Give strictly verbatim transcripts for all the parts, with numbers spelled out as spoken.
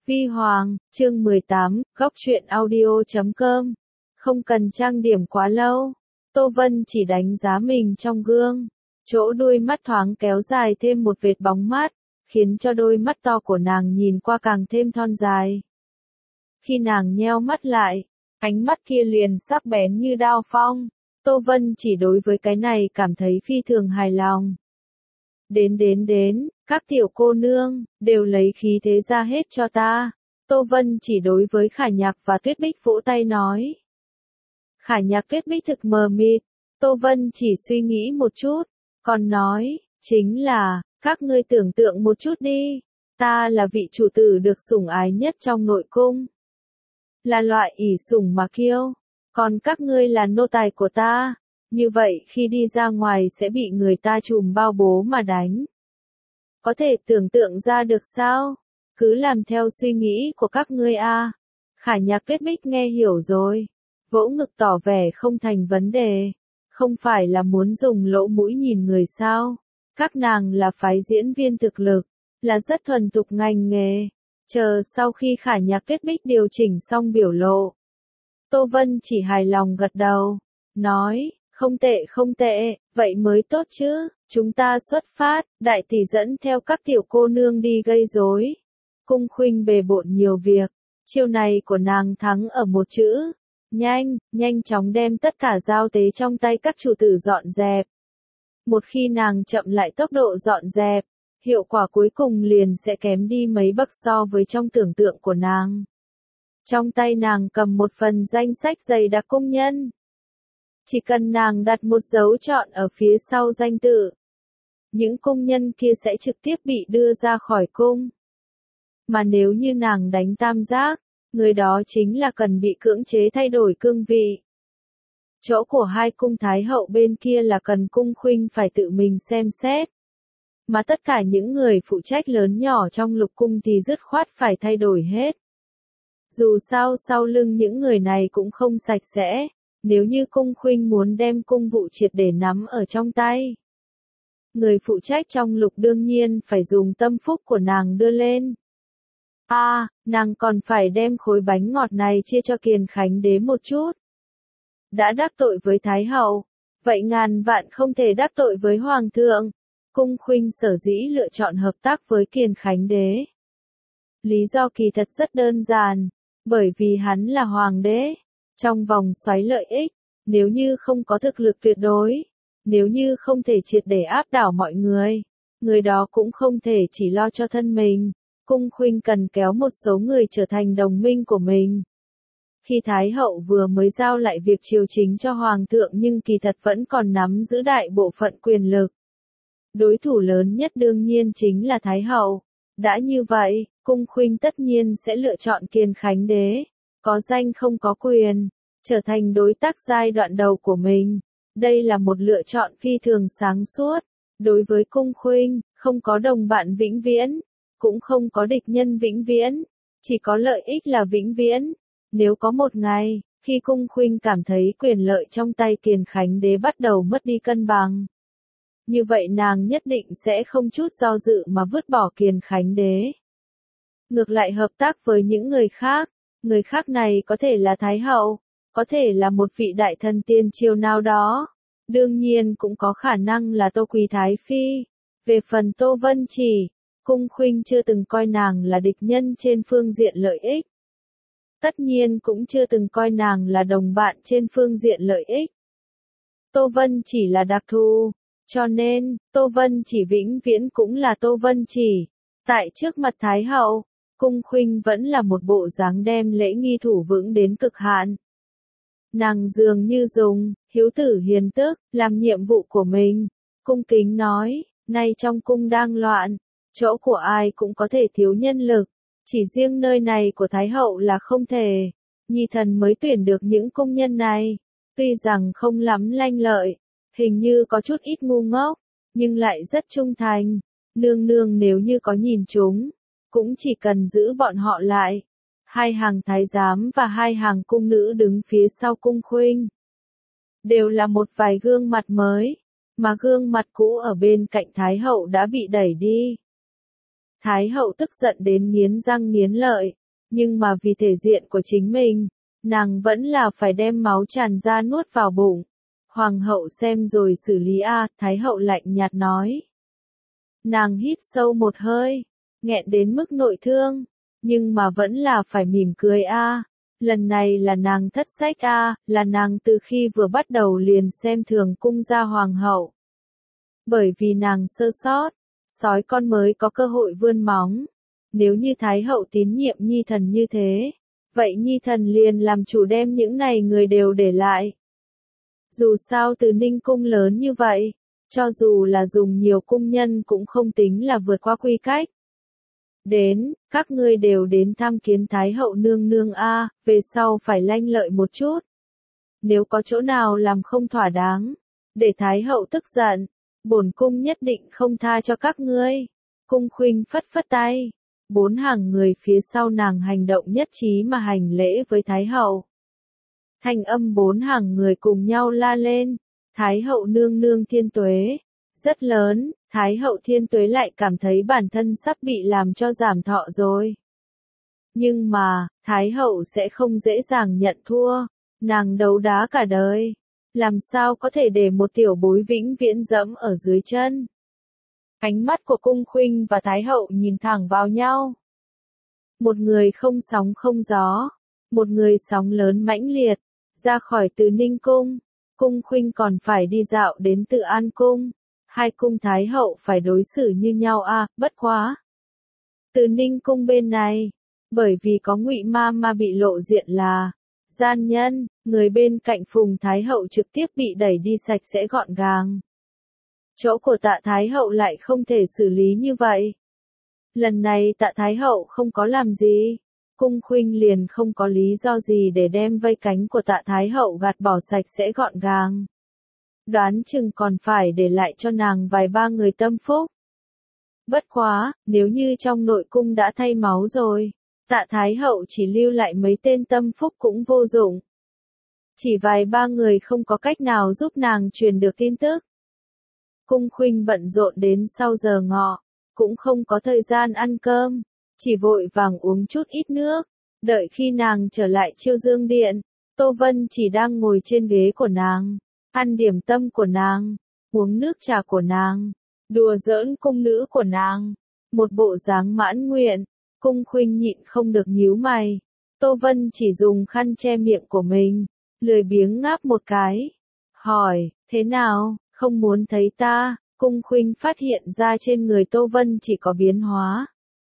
Vi Hoàng, chương mười tám, góc truyện audio chấm com. Không cần trang điểm quá lâu. Tô Vân chỉ đánh giá mình trong gương. Chỗ đuôi mắt thoáng kéo dài thêm một vệt bóng mát, khiến cho đôi mắt to của nàng nhìn qua càng thêm thon dài. Khi nàng nheo mắt lại, ánh mắt kia liền sắc bén như đao phong. Tô Vân chỉ đối với cái này cảm thấy phi thường hài lòng. Đến đến đến, các tiểu cô nương, đều lấy khí thế ra hết cho ta. Tô Vân chỉ đối với Khả Nhạc và Tuyết Bích vỗ tay nói. Khả Nhạc Tuyết Bích thực mờ mịt, Tô Vân chỉ suy nghĩ một chút, còn nói, chính là, các ngươi tưởng tượng một chút đi, ta là vị chủ tử được sủng ái nhất trong nội cung. Là loại ỷ sủng mà kiêu, còn các ngươi là nô tài của ta. Như vậy khi đi ra ngoài sẽ bị người ta trùm bao bố mà đánh. Có thể tưởng tượng ra được sao? Cứ làm theo suy nghĩ của các ngươi a. À. Khả Nhạc Tuyết Bích nghe hiểu rồi. Vỗ ngực tỏ vẻ không thành vấn đề. Không phải là muốn dùng lỗ mũi nhìn người sao. Các nàng là phái diễn viên thực lực. Là rất thuần thục ngành nghề. Chờ sau khi Khả Nhạc Tuyết Bích điều chỉnh xong biểu lộ. Tô Vân chỉ hài lòng gật đầu. Nói. Không tệ không tệ, vậy mới tốt chứ, chúng ta xuất phát, đại tỷ dẫn theo các tiểu cô nương đi gây rối. Cung Khuynh bề bộn nhiều việc, chiêu này của nàng thắng ở một chữ, nhanh, nhanh chóng đem tất cả giao tế trong tay các chủ tử dọn dẹp. Một khi nàng chậm lại tốc độ dọn dẹp, hiệu quả cuối cùng liền sẽ kém đi mấy bậc so với trong tưởng tượng của nàng. Trong tay nàng cầm một phần danh sách dày đặc công nhân. Chỉ cần nàng đặt một dấu chọn ở phía sau danh tự, những công nhân kia sẽ trực tiếp bị đưa ra khỏi cung. Mà nếu như nàng đánh tam giác, người đó chính là cần bị cưỡng chế thay đổi cương vị. Chỗ của hai cung thái hậu bên kia là cần Cung Khuynh phải tự mình xem xét. Mà tất cả những người phụ trách lớn nhỏ trong lục cung thì dứt khoát phải thay đổi hết. Dù sao sau lưng những người này cũng không sạch sẽ. Nếu như Cung Khuynh muốn đem cung vụ triệt để nắm ở trong tay, người phụ trách trong lục đương nhiên phải dùng tâm phúc của nàng đưa lên. A, à, nàng còn phải đem khối bánh ngọt này chia cho Kiền Khánh đế một chút. Đã đắc tội với Thái hậu, vậy ngàn vạn không thể đắc tội với Hoàng thượng. Cung Khuynh sở dĩ lựa chọn hợp tác với Kiền Khánh đế. Lý do kỳ thật rất đơn giản, bởi vì hắn là Hoàng đế. Trong vòng xoáy lợi ích, nếu như không có thực lực tuyệt đối, nếu như không thể triệt để áp đảo mọi người, người đó cũng không thể chỉ lo cho thân mình. Cung Khuynh cần kéo một số người trở thành đồng minh của mình. Khi Thái hậu vừa mới giao lại việc triều chính cho Hoàng thượng nhưng kỳ thật vẫn còn nắm giữ đại bộ phận quyền lực. Đối thủ lớn nhất đương nhiên chính là Thái hậu. Đã như vậy, Cung Khuynh tất nhiên sẽ lựa chọn Kiền Khánh đế. Có danh không có quyền, trở thành đối tác giai đoạn đầu của mình. Đây là một lựa chọn phi thường sáng suốt. Đối với Cung Khuynh, không có đồng bạn vĩnh viễn, cũng không có địch nhân vĩnh viễn, chỉ có lợi ích là vĩnh viễn. Nếu có một ngày, khi Cung Khuynh cảm thấy quyền lợi trong tay Kiền Khánh đế bắt đầu mất đi cân bằng, như vậy nàng nhất định sẽ không chút do dự mà vứt bỏ Kiền Khánh đế. Ngược lại hợp tác với những người khác. Người khác này có thể là Thái hậu, có thể là một vị đại thần tiên triều nào đó, đương nhiên cũng có khả năng là Tô Quý Thái Phi. Về phần Tô Vân Chỉ, Cung Khuynh chưa từng coi nàng là địch nhân trên phương diện lợi ích. Tất nhiên cũng chưa từng coi nàng là đồng bạn trên phương diện lợi ích. Tô Vân Chỉ là đặc thù, cho nên, Tô Vân Chỉ vĩnh viễn cũng là Tô Vân Chỉ. Tại trước mặt Thái hậu, Cung Khuynh vẫn là một bộ dáng đem lễ nghi thủ vững đến cực hạn. Nàng dường như dùng, hiếu tử hiền tước, làm nhiệm vụ của mình. Cung kính nói, nay trong cung đang loạn, chỗ của ai cũng có thể thiếu nhân lực. Chỉ riêng nơi này của Thái hậu là không thể. Nhi thần mới tuyển được những công nhân này. Tuy rằng không lắm lanh lợi, hình như có chút ít ngu ngốc, nhưng lại rất trung thành. Nương nương nếu như có nhìn chúng, cũng chỉ cần giữ bọn họ lại. Hai hàng thái giám và hai hàng cung nữ đứng phía sau Cung Khuynh. Đều là một vài gương mặt mới, mà gương mặt cũ ở bên cạnh Thái hậu đã bị đẩy đi. Thái hậu tức giận đến nghiến răng nghiến lợi, nhưng mà vì thể diện của chính mình, nàng vẫn là phải đem máu tràn ra nuốt vào bụng. Hoàng hậu xem rồi xử lý a, Thái hậu lạnh nhạt nói. Nàng hít sâu một hơi, nghẹn đến mức nội thương, nhưng mà vẫn là phải mỉm cười a. Lần này là nàng thất sách a, là nàng từ khi vừa bắt đầu liền xem thường cung gia hoàng hậu. Bởi vì nàng sơ sót, sói con mới có cơ hội vươn móng. Nếu như Thái hậu tín nhiệm nhi thần như thế, vậy nhi thần liền làm chủ đem những này người đều để lại. Dù sao từ Ninh cung lớn như vậy, cho dù là dùng nhiều cung nhân cũng không tính là vượt qua quy cách. Đến, các ngươi đều đến tham kiến Thái hậu nương nương a, về sau phải lanh lợi một chút. Nếu có chỗ nào làm không thỏa đáng, để Thái hậu tức giận, bổn cung nhất định không tha cho các ngươi. Cung Khuynh phất phất tay, bốn hàng người phía sau nàng hành động nhất trí mà hành lễ với Thái hậu. Thanh âm bốn hàng người cùng nhau la lên, Thái hậu nương nương thiên tuế. Rất lớn, Thái hậu thiên tuế lại cảm thấy bản thân sắp bị làm cho giảm thọ rồi. Nhưng mà, Thái hậu sẽ không dễ dàng nhận thua, nàng đấu đá cả đời. Làm sao có thể để một tiểu bối vĩnh viễn dẫm ở dưới chân. Ánh mắt của Cung Khuynh và Thái hậu nhìn thẳng vào nhau. Một người không sóng không gió, một người sóng lớn mãnh liệt, ra khỏi Từ Ninh cung, Cung Khuynh còn phải đi dạo đến Từ An cung. Hai cung Thái hậu phải đối xử như nhau a, à, bất quá. Từ Ninh cung bên này, bởi vì có Ngụy Ma Ma bị lộ diện là gian nhân, người bên cạnh Phùng Thái hậu trực tiếp bị đẩy đi sạch sẽ gọn gàng. Chỗ của Tạ Thái hậu lại không thể xử lý như vậy. Lần này Tạ Thái hậu không có làm gì, Cung Khuynh liền không có lý do gì để đem vây cánh của Tạ Thái hậu gạt bỏ sạch sẽ gọn gàng. Đoán chừng còn phải để lại cho nàng vài ba người tâm phúc. Bất quá, nếu như trong nội cung đã thay máu rồi, Tạ Thái hậu chỉ lưu lại mấy tên tâm phúc cũng vô dụng. Chỉ vài ba người không có cách nào giúp nàng truyền được tin tức. Cung Khuynh bận rộn đến sau giờ ngọ, cũng không có thời gian ăn cơm, chỉ vội vàng uống chút ít nước. Đợi khi nàng trở lại Chiêu Dương Điện, Tô Vân chỉ đang ngồi trên ghế của nàng, ăn điểm tâm của nàng, uống nước trà của nàng, đùa giỡn cung nữ của nàng, một bộ dáng mãn nguyện. Cung Khuynh nhịn không được nhíu mày. Tô Vân chỉ dùng khăn che miệng của mình, lười biếng ngáp một cái, hỏi, thế nào, không muốn thấy ta? Cung Khuynh phát hiện ra trên người Tô Vân chỉ có biến hóa.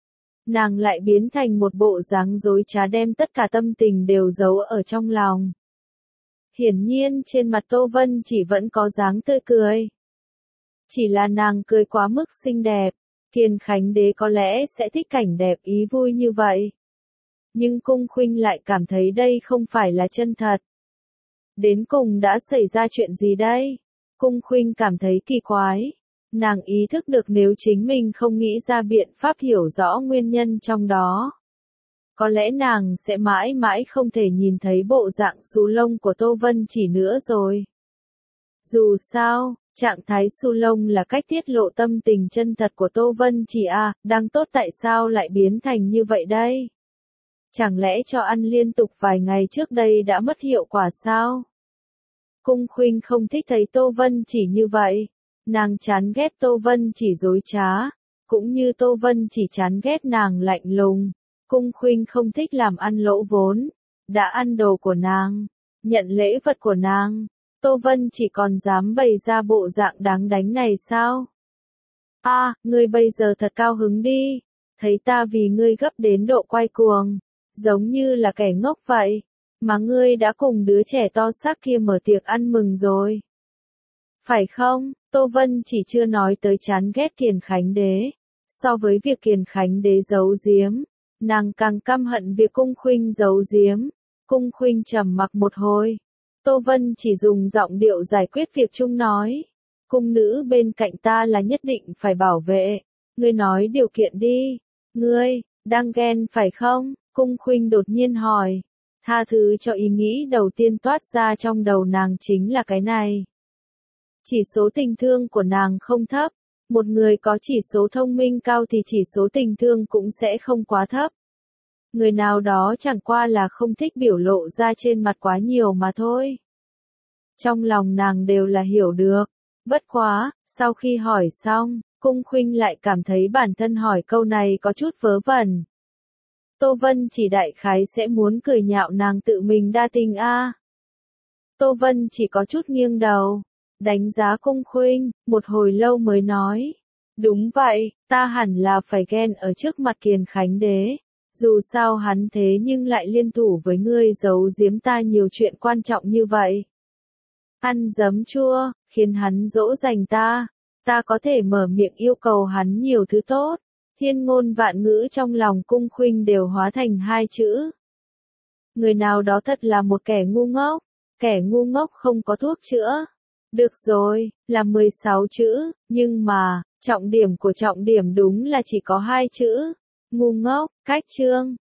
Nàng lại biến thành một bộ dáng dối trá đem tất cả tâm tình đều giấu ở trong lòng. Hiển nhiên trên mặt Tô Vân chỉ vẫn có dáng tươi cười. Chỉ là nàng cười quá mức xinh đẹp, Kiền Khánh Đế có lẽ sẽ thích cảnh đẹp ý vui như vậy. Nhưng Cung Khuynh lại cảm thấy đây không phải là chân thật. Đến cùng đã xảy ra chuyện gì đây? Cung Khuynh cảm thấy kỳ quái. Nàng ý thức được nếu chính mình không nghĩ ra biện pháp hiểu rõ nguyên nhân trong đó, có lẽ nàng sẽ mãi mãi không thể nhìn thấy bộ dạng xù lông của Tô Vân Chỉ nữa rồi. Dù sao, trạng thái xù lông là cách tiết lộ tâm tình chân thật của Tô Vân Chỉ à, đang tốt tại sao lại biến thành như vậy đây? Chẳng lẽ cho ăn liên tục vài ngày trước đây đã mất hiệu quả sao? Cung Khuynh không thích thấy Tô Vân Chỉ như vậy. Nàng chán ghét Tô Vân Chỉ dối trá, cũng như Tô Vân Chỉ chán ghét nàng lạnh lùng. Cung Khuynh không thích làm ăn lỗ vốn, đã ăn đồ của nàng, nhận lễ vật của nàng, Tô Vân Chỉ còn dám bày ra bộ dạng đáng đánh này sao? A, à, ngươi bây giờ thật cao hứng đi, thấy ta vì ngươi gấp đến độ quay cuồng, giống như là kẻ ngốc vậy, mà ngươi đã cùng đứa trẻ to xác kia mở tiệc ăn mừng rồi. Phải không? Tô Vân Chỉ chưa nói tới chán ghét Kiền Khánh Đế. So với việc Kiền Khánh Đế giấu giếm, nàng càng căm hận việc Cung Khuynh giấu giếm. Cung Khuynh trầm mặc một hồi. Tô Vân Chỉ dùng giọng điệu giải quyết việc chung nói. Cung nữ bên cạnh ta là nhất định phải bảo vệ. Ngươi nói điều kiện đi. Ngươi, đang ghen phải không? Cung Khuynh đột nhiên hỏi. Tha thứ cho ý nghĩ đầu tiên toát ra trong đầu nàng chính là cái này. Chỉ số tình thương của nàng không thấp, Một người có chỉ số thông minh cao thì chỉ số tình thương cũng sẽ không quá thấp. Người nào đó chẳng qua là không thích biểu lộ ra trên mặt quá nhiều mà thôi. Trong lòng nàng đều là hiểu được. Bất quá, sau khi hỏi xong, Cung Khuynh lại cảm thấy bản thân hỏi câu này có chút vớ vẩn. Tô Vân chỉ đại khái sẽ muốn cười nhạo nàng tự mình đa tình a. Tô Vân chỉ có chút nghiêng đầu, đánh giá Cung Khuynh, một hồi lâu mới nói. Đúng vậy, ta hẳn là phải ghen ở trước mặt Kiền Khánh Đế. Dù sao hắn thế nhưng lại liên thủ với ngươi giấu giếm ta nhiều chuyện quan trọng như vậy. Ăn giấm chua, khiến hắn dỗ dành ta. Ta có thể mở miệng yêu cầu hắn nhiều thứ tốt. Thiên ngôn vạn ngữ trong lòng Cung Khuynh đều hóa thành hai chữ. Người nào đó thật là một kẻ ngu ngốc. Kẻ ngu ngốc không có thuốc chữa. Được rồi, là mười sáu chữ, nhưng mà, trọng điểm của trọng điểm đúng là chỉ có hai chữ. Ngu ngốc, cách chương.